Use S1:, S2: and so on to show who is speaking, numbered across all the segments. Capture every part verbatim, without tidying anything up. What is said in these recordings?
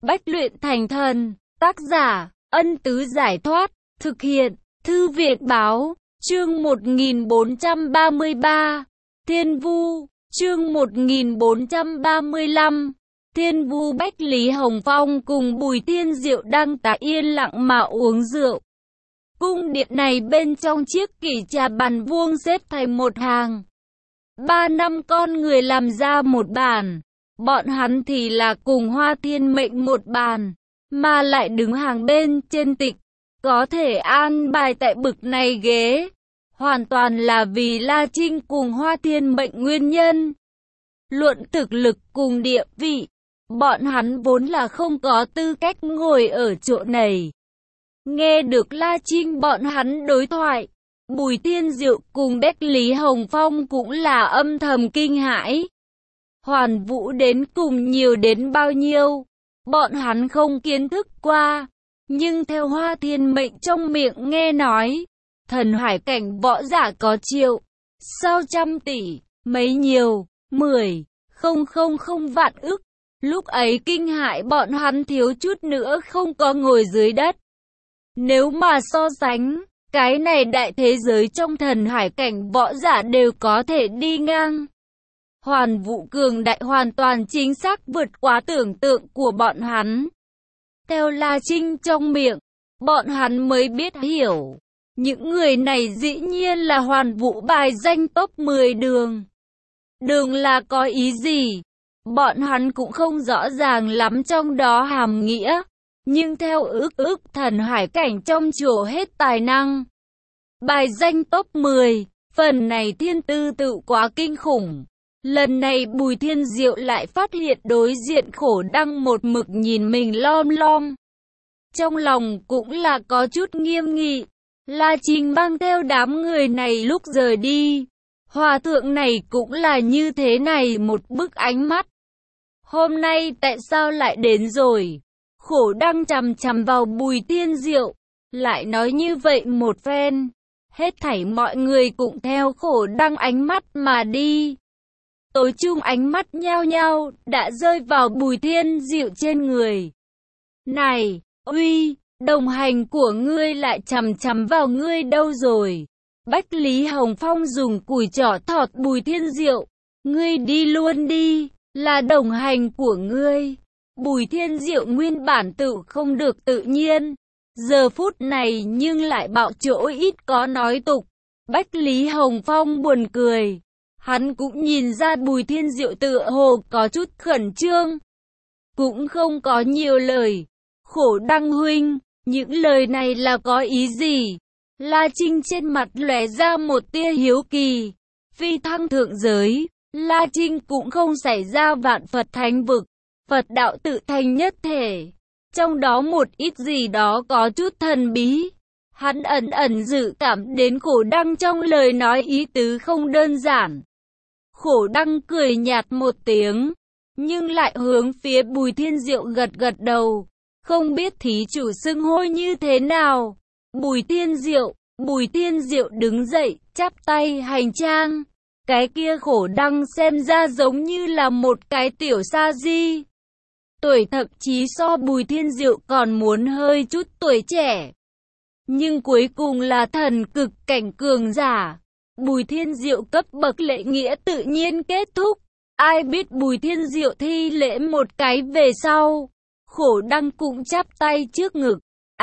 S1: bách luyện thành thần. Tác giả, Ân Tứ Giải Thoát. Thực hiện, Thư viện Báo. Chương một nghìn bốn trăm ba mươi ba. Thiên Vu. Chương một nghìn bốn trăm ba mươi lăm. Thiên Vu. Bách Lý Hồng Phong cùng Bùi Thiên Diệu đang tại yên lặng mà uống rượu. Cung điện này bên trong chiếc kỷ trà bàn vuông xếp thành một hàng. Ba năm con người làm ra một bàn. Bọn hắn thì là cùng Hoa Thiên Mệnh một bàn, mà lại đứng hàng bên trên tịch. Có thể an bài tại bực này ghế, hoàn toàn là vì La Trinh cùng Hoa Thiên Mệnh nguyên nhân. Luận thực lực cùng địa vị, bọn hắn vốn là không có tư cách ngồi ở chỗ này. Nghe được La Trinh bọn hắn đối thoại, Bùi Thiên Diệu cùng Bách Lý Hồng Phong cũng là âm thầm kinh hãi. Hoàn Vũ đến cùng nhiều đến bao nhiêu, bọn hắn không kiến thức qua. Nhưng theo Hoa Thiên Mệnh trong miệng nghe nói, thần hải cảnh võ giả có triệu, sao trăm tỷ, mấy nhiều, mười, không không không vạn ức. Lúc ấy kinh hại bọn hắn thiếu chút nữa không có ngồi dưới đất. Nếu mà so sánh, cái này đại thế giới trong thần hải cảnh võ giả đều có thể đi ngang. Hoàn Vũ cường đại hoàn toàn chính xác vượt quá tưởng tượng của bọn hắn. Theo La Trinh trong miệng, bọn hắn mới biết hiểu. Những người này dĩ nhiên là Hoàn Vũ bài danh top mười đường. Đường là có ý gì? Bọn hắn cũng không rõ ràng lắm trong đó hàm nghĩa. Nhưng theo ước ước thần hải cảnh trong chỗ hết tài năng. Bài danh top mười, phần này thiên tư tự quá kinh khủng. Lần này Bùi Thiên Diệu lại phát hiện đối diện Khổ Đăng một mực nhìn mình lom lom. Trong lòng cũng là có chút nghiêm nghị. La Trinh mang theo đám người này lúc rời đi. Hòa thượng này cũng là như thế này một bức ánh mắt. Hôm nay tại sao lại đến rồi? Khổ Đăng chằm chằm vào Bùi Thiên Diệu, lại nói như vậy một phen. Hết thảy mọi người cũng theo Khổ Đăng ánh mắt mà đi. Tối chung ánh mắt nhao nhao đã rơi vào Bùi Thiên Diệu trên người. Này, uy, đồng hành của ngươi lại chằm chằm vào ngươi đâu rồi? Bách Lý Hồng Phong dùng cùi trỏ thọt Bùi Thiên Diệu. Ngươi đi luôn đi, là đồng hành của ngươi. Bùi Thiên Diệu nguyên bản tự không được tự nhiên. Giờ phút này nhưng lại bạo chỗ ít có nói tục. Bách Lý Hồng Phong buồn cười. Hắn cũng nhìn ra Bùi Thiên Diệu tựa hồ có chút khẩn trương. Cũng không có nhiều lời. Khổ Đăng huynh, những lời này là có ý gì? La Trinh trên mặt lóe ra một tia hiếu kỳ. Phi thăng thượng giới, La Trinh cũng không xảy ra vạn Phật thánh vực. Phật đạo tự thành nhất thể. Trong đó một ít gì đó có chút thần bí. Hắn ẩn ẩn dự cảm đến Khổ Đăng trong lời nói ý tứ không đơn giản. Khổ Đăng cười nhạt một tiếng, nhưng lại hướng phía Bùi Thiên Diệu gật gật đầu. Không biết thí chủ xưng hô như thế nào? Bùi Thiên Diệu, Bùi Thiên Diệu đứng dậy, chắp tay hành trang. Cái kia Khổ Đăng xem ra giống như là một cái tiểu sa di. Tuổi thậm chí so Bùi Thiên Diệu còn muốn hơi chút tuổi trẻ. Nhưng cuối cùng là thần cực cảnh cường giả. Bùi Thiên Diệu cấp bậc lễ nghĩa tự nhiên kết thúc. Ai biết Bùi Thiên Diệu thi lễ một cái về sau. Khổ Đăng cũng chắp tay trước ngực.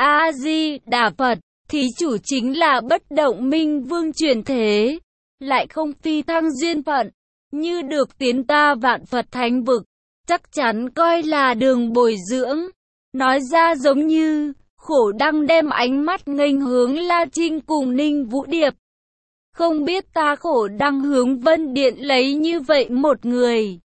S1: A-di-đà Phật, thí chủ chính là bất động minh vương truyền thế. Lại không phi thăng duyên phận. Như được tiến ta vạn Phật thánh vực. Chắc chắn coi là đường bồi dưỡng. Nói ra giống như, Khổ Đăng đem ánh mắt nghênh hướng La Trinh cùng Ninh Vũ Điệp. Không biết ta Khổ Đăng hướng Vân Điện lấy như vậy một người.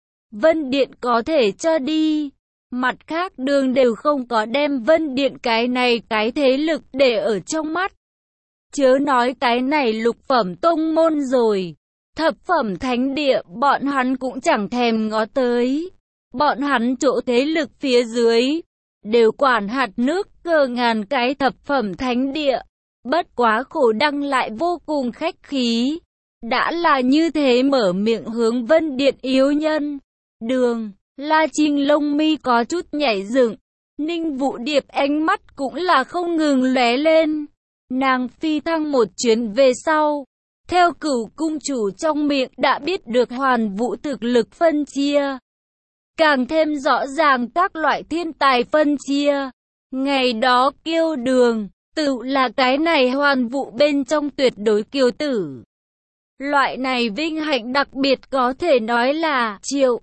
S1: Vân Điện có thể cho đi. Mặt khác đường đều không có đem Vân Điện cái này cái thế lực để ở trong mắt. Chớ nói cái này lục phẩm tông môn rồi. Thập phẩm thánh địa bọn hắn cũng chẳng thèm ngó tới. Bọn hắn chỗ thế lực phía dưới đều quản hạt nước cờ ngàn cái thập phẩm thánh địa. Bất quá Khổ Đăng lại vô cùng khách khí. Đã là như thế mở miệng hướng Vân Điện yếu nhân. Đường, La Trinh lông mi có chút nhảy dựng. Ninh Vũ Điệp ánh mắt cũng là không ngừng lóe lên. Nàng phi thăng một chuyến về sau, theo Cửu cung chủ trong miệng đã biết được Hoàn Vũ thực lực phân chia. Càng thêm rõ ràng các loại thiên tài phân chia. Ngày đó Kiêu Đường, tự là cái này Hoàn Vũ bên trong tuyệt đối kiêu tử. Loại này vinh hạnh đặc biệt có thể nói là triệu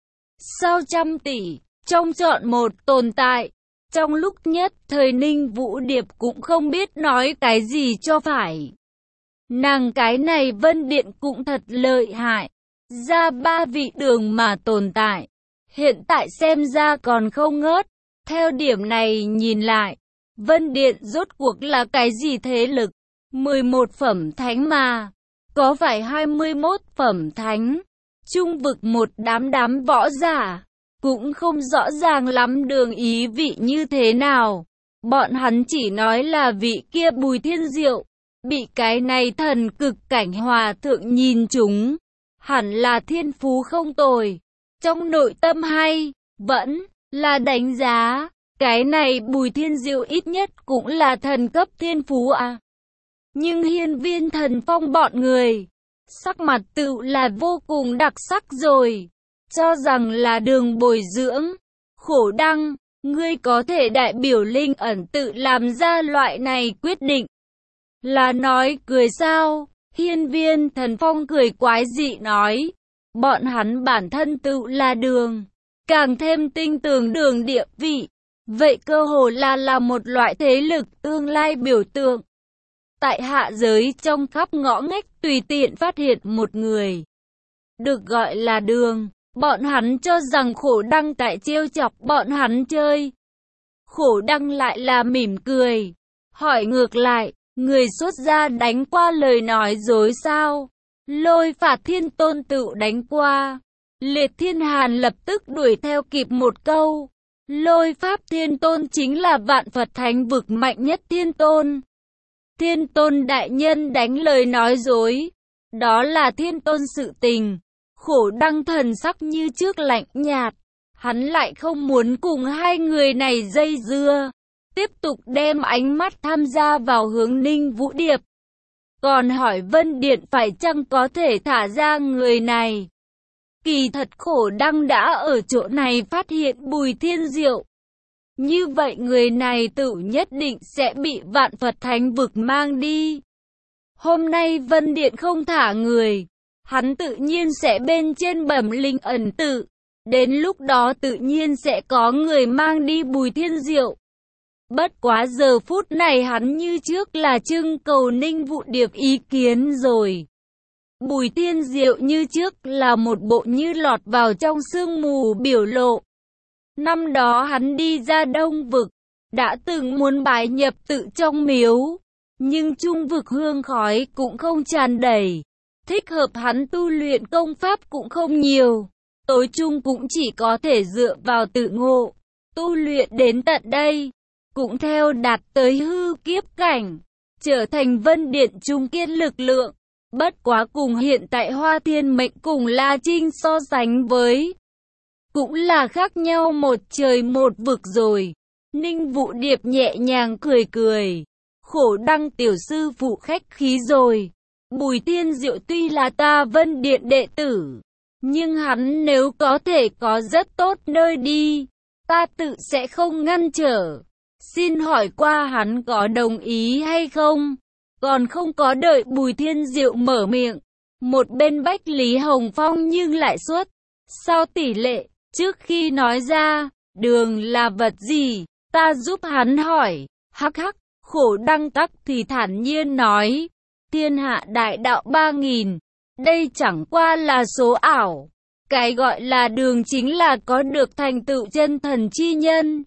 S1: sau trăm tỷ, trong chọn một tồn tại. Trong lúc nhất thời Ninh Vũ Điệp cũng không biết nói cái gì cho phải. Nàng cái này Vân Điện cũng thật lợi hại. Ra ba vị đường mà tồn tại. Hiện tại xem ra còn không ngớt. Theo điểm này nhìn lại, Vân Điện rốt cuộc là cái gì thế lực? mười một phẩm thánh mà. Có phải hai mươi mốt phẩm thánh? Trung vực một đám đám võ giả. Cũng không rõ ràng lắm đường ý vị như thế nào. Bọn hắn chỉ nói là vị kia Bùi Thiên Diệu. Bị cái này thần cực cảnh hòa thượng nhìn chúng. Hẳn là thiên phú không tồi. Trong nội tâm hay, vẫn là đánh giá. Cái này Bùi Thiên Diệu ít nhất cũng là thần cấp thiên phú à. Nhưng Hiên Viên Thần Phong bọn người, sắc mặt tự là vô cùng đặc sắc rồi. Cho rằng là đường bồi dưỡng. Khổ Đăng, ngươi có thể đại biểu Linh Ẩn tự làm ra loại này quyết định. Là nói cười sao? Hiên Viên Thần Phong cười quái dị nói. Bọn hắn bản thân tự là đường. Càng thêm tinh tường đường địa vị. Vậy cơ hồ là là một loại thế lực tương lai biểu tượng. Tại hạ giới trong khắp ngõ ngách tùy tiện phát hiện một người. Được gọi là đường. Bọn hắn cho rằng Khổ Đăng tại trêu chọc bọn hắn chơi. Khổ Đăng lại là mỉm cười. Hỏi ngược lại, người xuất gia đánh qua lời nói dối sao? Lôi Phạt Thiên Tôn tự đánh qua. Liệt Thiên Hàn lập tức đuổi theo kịp một câu. Lôi Pháp Thiên Tôn chính là vạn Phật thánh vực mạnh nhất Thiên Tôn. Thiên Tôn đại nhân đánh lời nói dối. Đó là Thiên Tôn sự tình. Khổ Đăng thần sắc như trước lạnh nhạt. Hắn lại không muốn cùng hai người này dây dưa. Tiếp tục đem ánh mắt tham gia vào hướng Ninh Vũ Điệp. Còn hỏi Vân Điện phải chăng có thể thả ra người này. Kỳ thật Khổ Đăng đã ở chỗ này phát hiện Bùi Thiên Diệu. Như vậy người này tự nhất định sẽ bị vạn Phật thánh vực mang đi. Hôm nay Vân Điện không thả người. Hắn tự nhiên sẽ bên trên bẩm Linh Ẩn tự. Đến lúc đó tự nhiên sẽ có người mang đi Bùi Thiên Diệu. Bất quá giờ phút này hắn như trước là trưng cầu Ninh Vũ Điệp ý kiến rồi. Bùi Thiên Diệu như trước là một bộ như lọt vào trong sương mù biểu lộ. Năm đó hắn đi ra Đông vực, đã từng muốn bái nhập tự trong miếu. Nhưng trung vực hương khói cũng không tràn đầy. Thích hợp hắn tu luyện công pháp cũng không nhiều. Tối chung cũng chỉ có thể dựa vào tự ngộ. Tu luyện đến tận đây. Cũng theo đạt tới hư kiếp cảnh. Trở thành Vân Điện trung kiên lực lượng. Bất quá cùng hiện tại Hoa Thiên Mệnh cùng La Trinh so sánh với. Cũng là khác nhau một trời một vực rồi. Ninh Vũ Điệp nhẹ nhàng cười cười. Khổ Đăng tiểu sư phụ khách khí rồi. Bùi Thiên Diệu tuy là ta Vân Điện đệ tử. Nhưng hắn nếu có thể có rất tốt nơi đi. Ta tự sẽ không ngăn trở. Xin hỏi qua hắn có đồng ý hay không? Còn không có đợi Bùi Thiên Diệu mở miệng. Một bên Bách Lý Hồng Phong nhưng lại suốt. Sao tỷ lệ, trước khi nói ra, đường là vật gì? Ta giúp hắn hỏi. Hắc hắc, Khổ Đăng tắc thì thản nhiên nói. Thiên hạ đại đạo ba nghìn. Đây chẳng qua là số ảo. Cái gọi là đường chính là có được thành tựu chân thần chi nhân.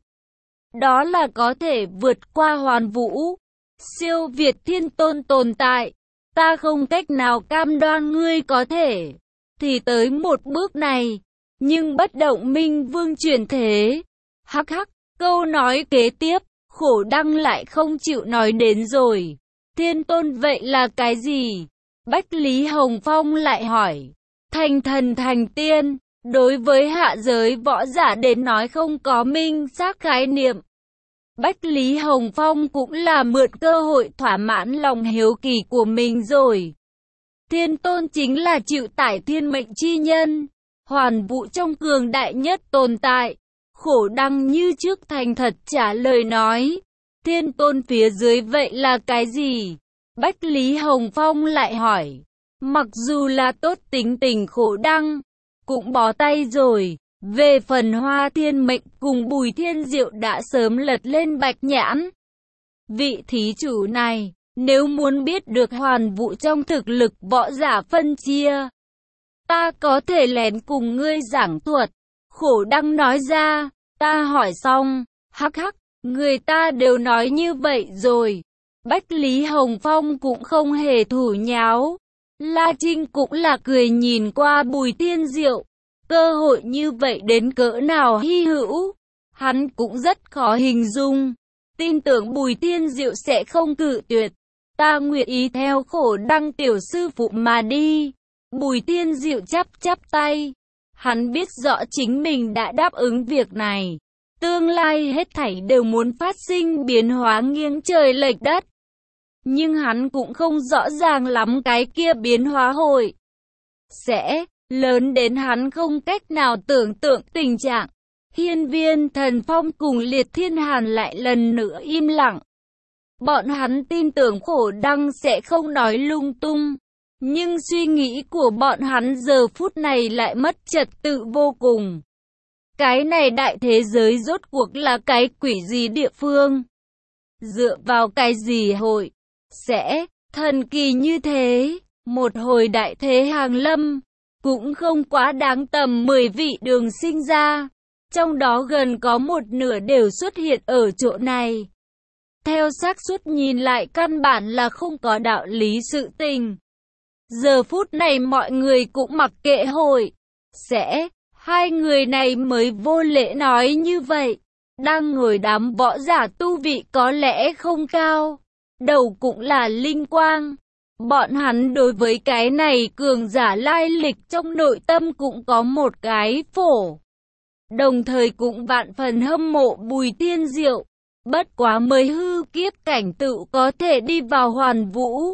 S1: Đó là có thể vượt qua hoàn vũ. Siêu việt thiên tôn tồn tại. Ta không cách nào cam đoan ngươi có thể thì tới một bước này. Nhưng bất động minh vương chuyển thế. Hắc hắc, câu nói kế tiếp, Khổ Đăng lại không chịu nói đến rồi. Thiên tôn vậy là cái gì? Bách Lý Hồng Phong lại hỏi. Thành thần thành tiên, Đối với hạ giới võ giả đến nói không có minh xác khái niệm. Bách Lý Hồng Phong cũng là mượn cơ hội thỏa mãn lòng hiếu kỳ của mình rồi. Thiên Tôn chính là chịu tải thiên mệnh chi nhân, hoàn vũ trong cường đại nhất tồn tại. Khổ đăng như trước thành thật trả lời nói. Thiên Tôn phía dưới vậy là cái gì? Bách Lý Hồng Phong lại hỏi. Mặc dù là tốt tính tình khổ đăng, cũng bó tay rồi. Về phần Hoa Thiên Mệnh cùng Bùi Thiên Diệu đã sớm lật lên bạch nhãn. Vị thí chủ này, nếu muốn biết được hoàn vũ trong thực lực võ giả phân chia, ta có thể lén cùng ngươi giảng thuật. Khổ đăng nói ra, ta hỏi xong, hắc hắc, người ta đều nói như vậy rồi. Bách Lý Hồng Phong cũng không hề thủ nháo. La Trinh cũng là cười nhìn qua Bùi Thiên Diệu. Cơ hội như vậy đến cỡ nào hy hữu, hắn cũng rất khó hình dung. Tin tưởng Bùi Thiên Diệu sẽ không cự tuyệt. Ta nguyện ý theo khổ đăng tiểu sư phụ mà đi. Bùi Thiên Diệu chắp chắp tay. Hắn biết rõ chính mình đã đáp ứng việc này. Tương lai hết thảy đều muốn phát sinh biến hóa nghiêng trời lệch đất. Nhưng hắn cũng không rõ ràng lắm cái kia biến hóa hội sẽ lớn đến hắn không cách nào tưởng tượng tình trạng. Hiên Viên Thần Phong cùng Liệt Thiên Hàn lại lần nữa im lặng. Bọn hắn tin tưởng khổ đăng sẽ không nói lung tung. Nhưng suy nghĩ của bọn hắn giờ phút này lại mất trật tự vô cùng. Cái này đại thế giới rốt cuộc là cái quỷ gì địa phương? Dựa vào cái gì hội sẽ thần kỳ như thế? Một hồi đại thế hàng lâm, cũng không quá đáng, tầm mười vị đường sinh ra. Trong đó gần có một nửa đều xuất hiện ở chỗ này. Theo xác suất nhìn lại căn bản là không có đạo lý sự tình. Giờ phút này mọi người cũng mặc kệ hội sẽ, hai người này mới vô lễ nói như vậy. Đang ngồi đám võ giả tu vị có lẽ không cao, đầu cũng là linh quang. Bọn hắn đối với cái này cường giả lai lịch trong nội tâm cũng có một cái phổ. Đồng thời cũng vạn phần hâm mộ Bùi Thiên Diệu. Bất quá mới hư kiếp cảnh tựu có thể đi vào hoàn vũ.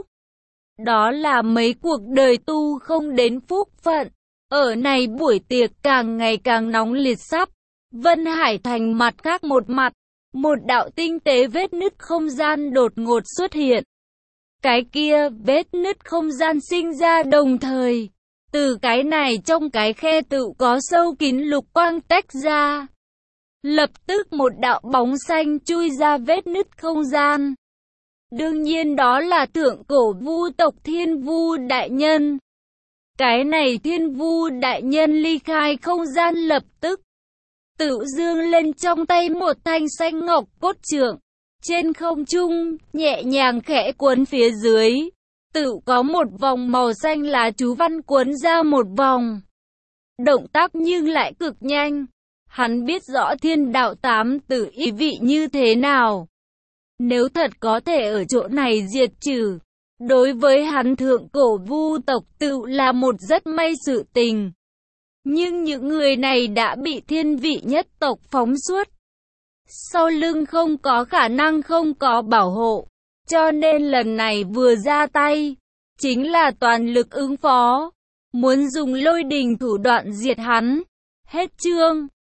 S1: Đó là mấy cuộc đời tu không đến phúc phận. Ở này buổi tiệc càng ngày càng nóng liệt sắp. Vân Hải Thành mặt khác một mặt. Một đạo tinh tế vết nứt không gian đột ngột xuất hiện. Cái kia vết nứt không gian sinh ra đồng thời. Từ cái này trong cái khe tự có sâu kín lục quang tách ra. Lập tức một đạo bóng xanh chui ra vết nứt không gian. Đương nhiên đó là thượng cổ vu tộc Thiên Vu Đại Nhân. Cái này Thiên Vu Đại Nhân ly khai không gian lập tức. Tự dương lên trong tay một thanh xanh ngọc cốt trượng. Trên không trung, nhẹ nhàng khẽ cuốn phía dưới. Tự có một vòng màu xanh lá chú văn cuốn ra một vòng. Động tác nhưng lại cực nhanh. Hắn biết rõ thiên đạo tám tử ý vị như thế nào. Nếu thật có thể ở chỗ này diệt trừ, đối với hắn thượng cổ vu tộc tự là một rất may sự tình. Nhưng những người này đã bị thiên vị nhất tộc phóng suốt. Sau lưng không có khả năng không có bảo hộ. Cho nên lần này vừa ra tay, chính là toàn lực ứng phó. Muốn dùng lôi đình thủ đoạn diệt hắn. Hết chương.